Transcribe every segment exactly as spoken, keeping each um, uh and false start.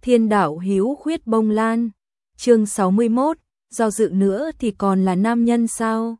Thiên đạo hữu khuyết bông lan. Chương sáu mươi mốt, do dự nữa thì còn là nam nhân sao?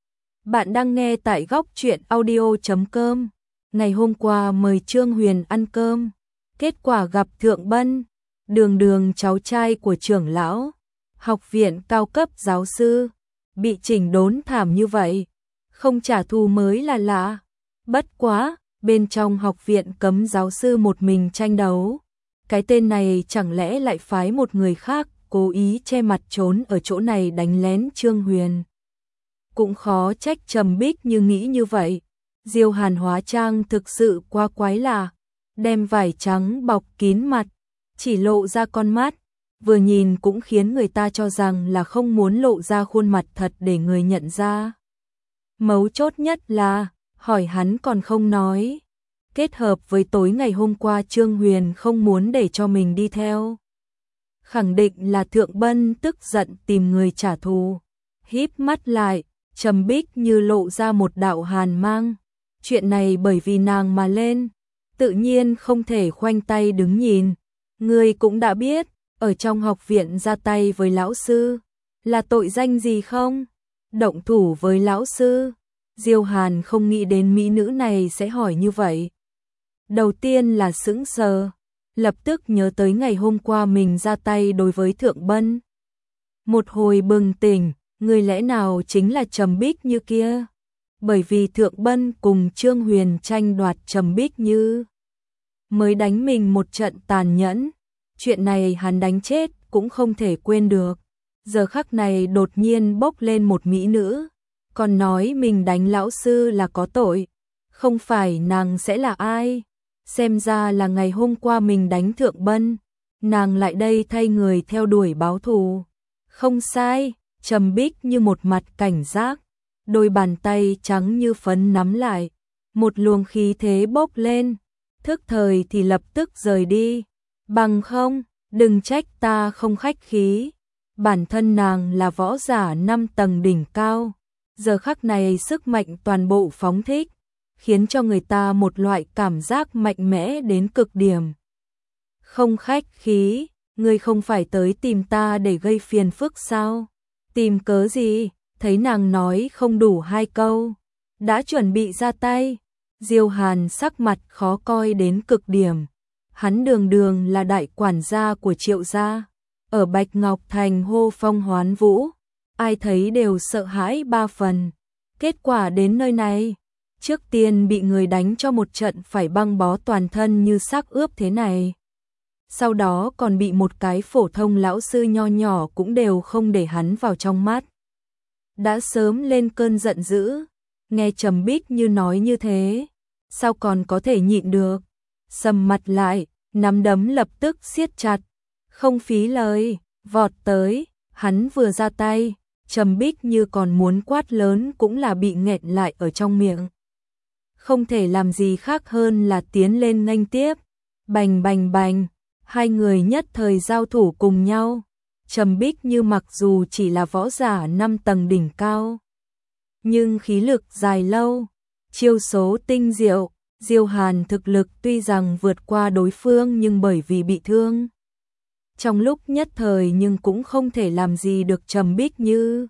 Bạn đang nghe tại góc truyện audio chấm com. Ngày hôm qua mời Trương Huyền ăn cơm, kết quả gặp Thượng Bân, Đường Đường cháu trai của trưởng lão, học viện cao cấp giáo sư, bị chỉnh đốn thảm như vậy, không trả thù mới là lạ. Bất quá, bên trong học viện cấm giáo sư một mình tranh đấu. Cái tên này chẳng lẽ lại phái một người khác cố ý che mặt trốn ở chỗ này đánh lén Trương Huyền. Cũng khó trách Trầm Bích Như nghĩ như vậy. Diêu Hàn hóa trang thực sự quá quái lạ, đem vải trắng bọc kín mặt, chỉ lộ ra con mắt, vừa nhìn cũng khiến người ta cho rằng là không muốn lộ ra khuôn mặt thật để người nhận ra. Mấu chốt nhất là, hỏi hắn còn không nói. Kết hợp với tối ngày hôm qua Trương Huyền không muốn để cho mình đi theo. Khẳng định là Thượng Bân tức giận tìm người trả thù. Híp mắt lại, Trầm Bích Như lộ ra một đạo hàn mang. Chuyện này bởi vì nàng mà lên, tự nhiên không thể khoanh tay đứng nhìn. Ngươi cũng đã biết, ở trong học viện ra tay với lão sư, là tội danh gì không? Động thủ với lão sư. Diêu Hàn không nghĩ đến mỹ nữ này sẽ hỏi như vậy. Đầu tiên là sững sờ, lập tức nhớ tới ngày hôm qua mình ra tay đối với Thượng Bân. Một hồi bừng tỉnh, người lẽ nào chính là Trầm Bích Như kia? Bởi vì Thượng Bân cùng Trương Huyền tranh đoạt Trầm Bích Như, mới đánh mình một trận tàn nhẫn. Chuyện này hắn đánh chết cũng không thể quên được. Giờ khắc này đột nhiên bốc lên một mỹ nữ, còn nói mình đánh lão sư là có tội. Không phải nàng sẽ là ai? Xem ra là ngày hôm qua mình đánh Thượng Bân, nàng lại đây thay người theo đuổi báo thù. Không sai, Trầm Bích Như một mặt cảnh giác, đôi bàn tay trắng như phấn nắm lại, một luồng khí thế bốc lên, thức thời thì lập tức rời đi. Bằng không, đừng trách ta không khách khí. Bản thân nàng là võ giả năm tầng đỉnh cao, giờ khắc này sức mạnh toàn bộ phóng thích, khiến cho người ta một loại cảm giác mạnh mẽ đến cực điểm. Không khách khí, ngươi không phải tới tìm ta để gây phiền phức sao? Tìm cớ gì? Thấy nàng nói không đủ hai câu, đã chuẩn bị ra tay. Diêu Hàn sắc mặt khó coi đến cực điểm. Hắn Đường Đường là đại quản gia của Triệu gia, ở Bạch Ngọc Thành hô phong hoán vũ, ai thấy đều sợ hãi ba phần. Kết quả đến nơi này, trước tiên bị người đánh cho một trận phải băng bó toàn thân như xác ướp thế này. Sau đó còn bị một cái phổ thông lão sư nho nhỏ cũng đều không để hắn vào trong mắt. Đã sớm lên cơn giận dữ, nghe Trầm Bích Như nói như thế, sao còn có thể nhịn được. Sầm mặt lại, nắm đấm lập tức siết chặt, không phí lời, vọt tới. Hắn vừa ra tay, Trầm Bích Như còn muốn quát lớn cũng là bị nghẹn lại ở trong miệng. Không thể làm gì khác hơn là tiến lên nghênh tiếp. Bành bành bành, hai người nhất thời giao thủ cùng nhau. Trầm Bích Như mặc dù chỉ là võ giả năm tầng đỉnh cao, nhưng khí lực dài lâu, chiêu số tinh diệu. Diêu Hàn thực lực tuy rằng vượt qua đối phương nhưng bởi vì bị thương, trong lúc nhất thời nhưng cũng không thể làm gì được Trầm Bích Như.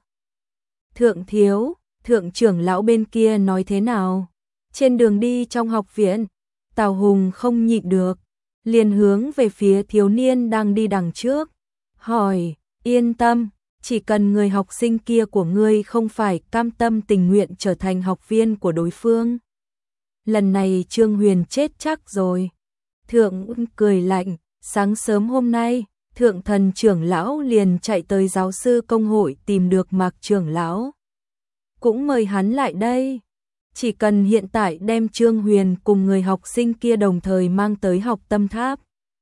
Thượng thiếu, thượng trưởng lão bên kia nói thế nào? Trên đường đi trong học viện, Tào Hùng không nhịn được, liền hướng về phía thiếu niên đang đi đằng trước, hỏi, yên tâm, chỉ cần người học sinh kia của ngươi không phải cam tâm tình nguyện trở thành học viên của đối phương, lần này Trương Huyền chết chắc rồi. Thượng cười lạnh, sáng sớm hôm nay, Thượng thần trưởng lão liền chạy tới giáo sư công hội tìm được Mạc trưởng lão, cũng mời hắn lại đây. Chỉ cần hiện tại đem Trương Huyền cùng người học sinh kia đồng thời mang tới học tâm tháp,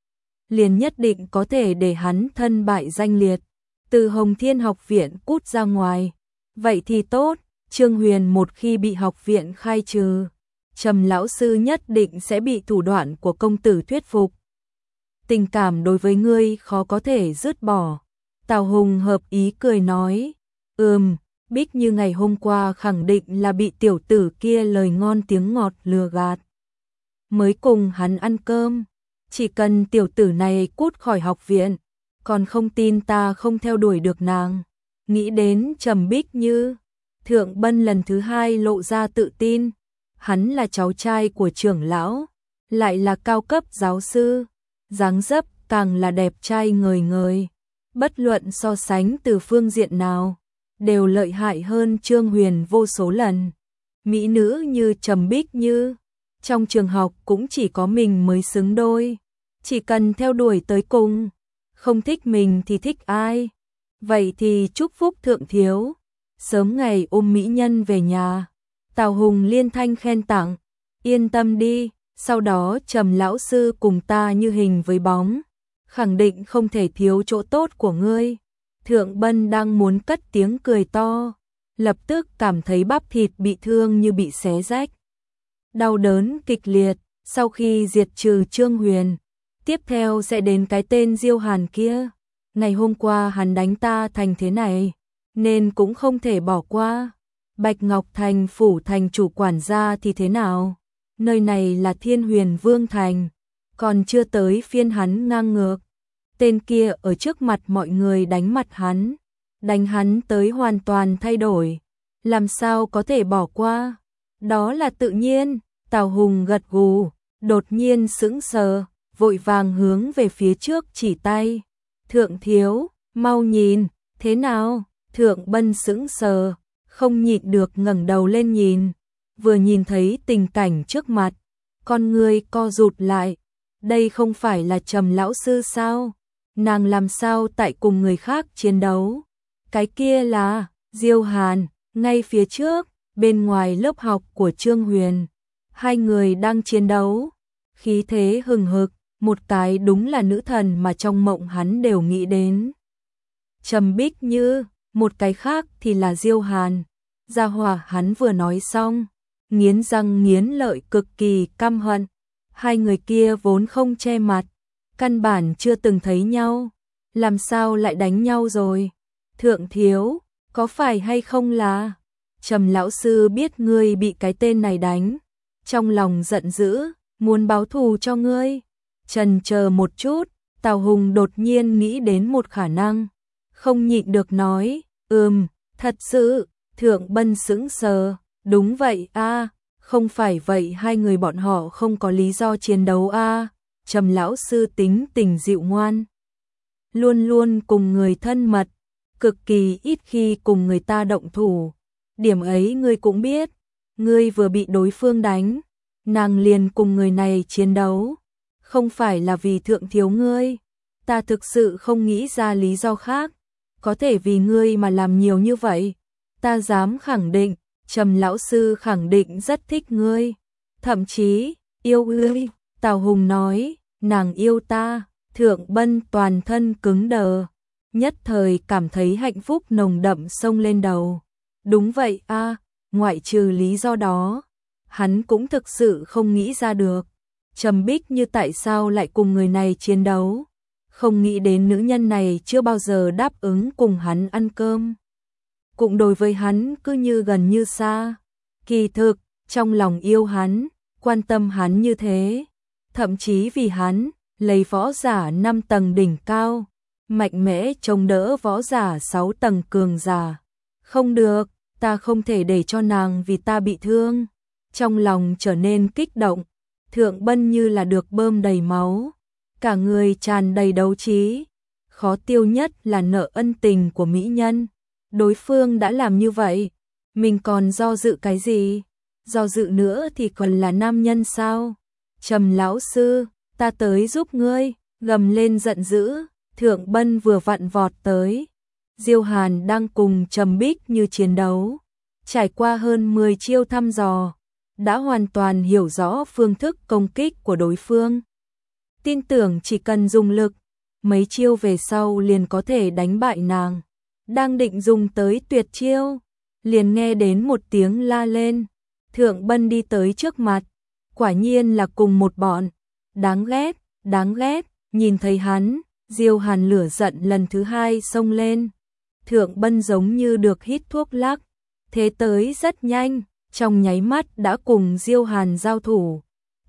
liền nhất định có thể để hắn thân bại danh liệt, từ Hồng Thiên học viện cút ra ngoài. Vậy thì tốt, Trương Huyền một khi bị học viện khai trừ, Trầm lão sư nhất định sẽ bị thủ đoạn của công tử thuyết phục. Tình cảm đối với ngươi khó có thể dứt bỏ. Tào Hùng hợp ý cười nói, ừm, Bích Như ngày hôm qua khẳng định là bị tiểu tử kia lời ngon tiếng ngọt lừa gạt, mới cùng hắn ăn cơm. Chỉ cần tiểu tử này cút khỏi học viện, còn không tin ta không theo đuổi được nàng. Nghĩ đến Trầm Bích Như, Thượng Bân lần thứ hai lộ ra tự tin. Hắn là cháu trai của trưởng lão, lại là cao cấp giáo sư, dáng dấp càng là đẹp trai ngời ngời. Bất luận so sánh từ phương diện nào, đều lợi hại hơn Trương Huyền vô số lần. Mỹ nữ như Trầm Bích Như, trong trường học cũng chỉ có mình mới xứng đôi. Chỉ cần theo đuổi tới cùng, không thích mình thì thích ai? Vậy thì chúc phúc thượng thiếu, sớm ngày ôm mỹ nhân về nhà. Tào Hùng liên thanh khen tặng, yên tâm đi, sau đó Trầm lão sư cùng ta như hình với bóng, khẳng định không thể thiếu chỗ tốt của ngươi. Thượng Bân đang muốn cất tiếng cười to, lập tức cảm thấy bắp thịt bị thương như bị xé rách. Đau đớn kịch liệt, sau khi diệt trừ Trương Huyền, tiếp theo sẽ đến cái tên Diêu Hàn kia. Ngày hôm qua hắn đánh ta thành thế này, nên cũng không thể bỏ qua. Bạch Ngọc Thành phủ thành chủ quản gia thì thế nào? Nơi này là Thiên Huyền Vương Thành, còn chưa tới phiên hắn ngang ngược. Tên kia ở trước mặt mọi người đánh mặt hắn, đánh hắn tới hoàn toàn thay đổi, làm sao có thể bỏ qua? Đó là tự nhiên. Tào Hùng gật gù, đột nhiên sững sờ, vội vàng hướng về phía trước chỉ tay. Thượng thiếu, mau nhìn, thế nào? Thượng Bân sững sờ, không nhịn được ngẩng đầu lên nhìn, vừa nhìn thấy tình cảnh trước mặt, con người co rụt lại. Đây không phải là Trầm lão sư sao? Nàng làm sao tại cùng người khác chiến đấu? Cái kia là Diêu Hàn, ngay phía trước, bên ngoài lớp học của Trương Huyền. Hai người đang chiến đấu, khí thế hừng hực, một cái đúng là nữ thần mà trong mộng hắn đều nghĩ đến. Trầm Bích Như, một cái khác thì là Diêu Hàn. Gia hỏa hắn vừa nói xong, nghiến răng nghiến lợi cực kỳ căm hận. Hai người kia vốn không che mặt, căn bản chưa từng thấy nhau, làm sao lại đánh nhau rồi? Thượng thiếu, có phải hay không là Trầm lão sư biết ngươi bị cái tên này đánh, trong lòng giận dữ, muốn báo thù cho ngươi. Chần chờ một chút, Tào Hùng đột nhiên nghĩ đến một khả năng, không nhịn được nói, ừm, thật sự. Thượng Bân sững sờ, đúng vậy a, không phải vậy hai người bọn họ không có lý do chiến đấu a. Trầm lão sư tính tình dịu ngoan, luôn luôn cùng người thân mật, cực kỳ ít khi cùng người ta động thủ. Điểm ấy ngươi cũng biết, ngươi vừa bị đối phương đánh, nàng liền cùng người này chiến đấu, không phải là vì thượng thiếu ngươi. Ta thực sự không nghĩ ra lý do khác, có thể vì ngươi mà làm nhiều như vậy. Ta dám khẳng định, Trầm lão sư khẳng định rất thích ngươi, thậm chí yêu ngươi. Tào Hùng nói, nàng yêu ta. Thượng Bân toàn thân cứng đờ, nhất thời cảm thấy hạnh phúc nồng đậm xông lên đầu. Đúng vậy a, ngoại trừ lý do đó, hắn cũng thực sự không nghĩ ra được. Trầm Bích Như tại sao lại cùng người này chiến đấu? Không nghĩ đến nữ nhân này chưa bao giờ đáp ứng cùng hắn ăn cơm, cũng đối với hắn cứ như gần như xa. Kỳ thực, trong lòng yêu hắn, quan tâm hắn như thế, thậm chí vì hắn, lấy võ giả năm tầng đỉnh cao, mạnh mẽ chống đỡ võ giả sáu tầng cường giả. Không được, ta không thể để cho nàng vì ta bị thương. Trong lòng trở nên kích động, Thượng Bân như là được bơm đầy máu, cả người tràn đầy đấu trí. Khó tiêu nhất là nợ ân tình của mỹ nhân. Đối phương đã làm như vậy, mình còn do dự cái gì? Do dự nữa thì còn là nam nhân sao? Trầm lão sư, ta tới giúp ngươi. Gầm lên giận dữ, Thượng Bân vừa vặn vọt tới. Diêu Hàn đang cùng Trầm Bích Như chiến đấu, trải qua hơn mười chiêu thăm dò, đã hoàn toàn hiểu rõ phương thức công kích của đối phương. Tin tưởng chỉ cần dùng lực, mấy chiêu về sau liền có thể đánh bại nàng. Đang định dùng tới tuyệt chiêu, liền nghe đến một tiếng la lên. Thượng Bân đi tới trước mặt, quả nhiên là cùng một bọn. Đáng ghét, đáng ghét. Nhìn thấy hắn, Diêu Hàn lửa giận lần thứ hai xông lên. Thượng Bân giống như được hít thuốc lắc, thế tới rất nhanh, trong nháy mắt đã cùng Diêu Hàn giao thủ.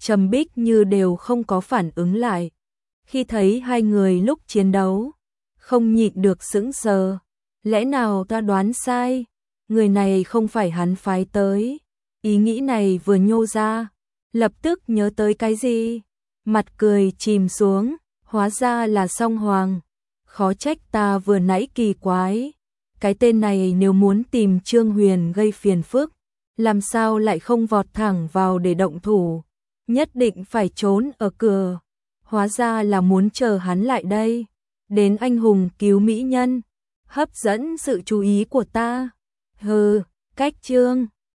Trầm Bích Như đều không có phản ứng lại. Khi thấy hai người lúc chiến đấu, không nhịn được sững sờ. Lẽ nào ta đoán sai? Người này không phải hắn phái tới. Ý nghĩ này vừa nhô ra, lập tức nhớ tới cái gì? Mặt cười chìm xuống, hóa ra là Song Hoàng. Khó trách ta vừa nãy kỳ quái. Cái tên này nếu muốn tìm Trương Huyền gây phiền phức, làm sao lại không vọt thẳng vào để động thủ? Nhất định phải trốn ở cửa. Hóa ra là muốn chờ hắn lại đây. Đến anh hùng cứu mỹ nhân, hấp dẫn sự chú ý của ta. Hừ, cách Trương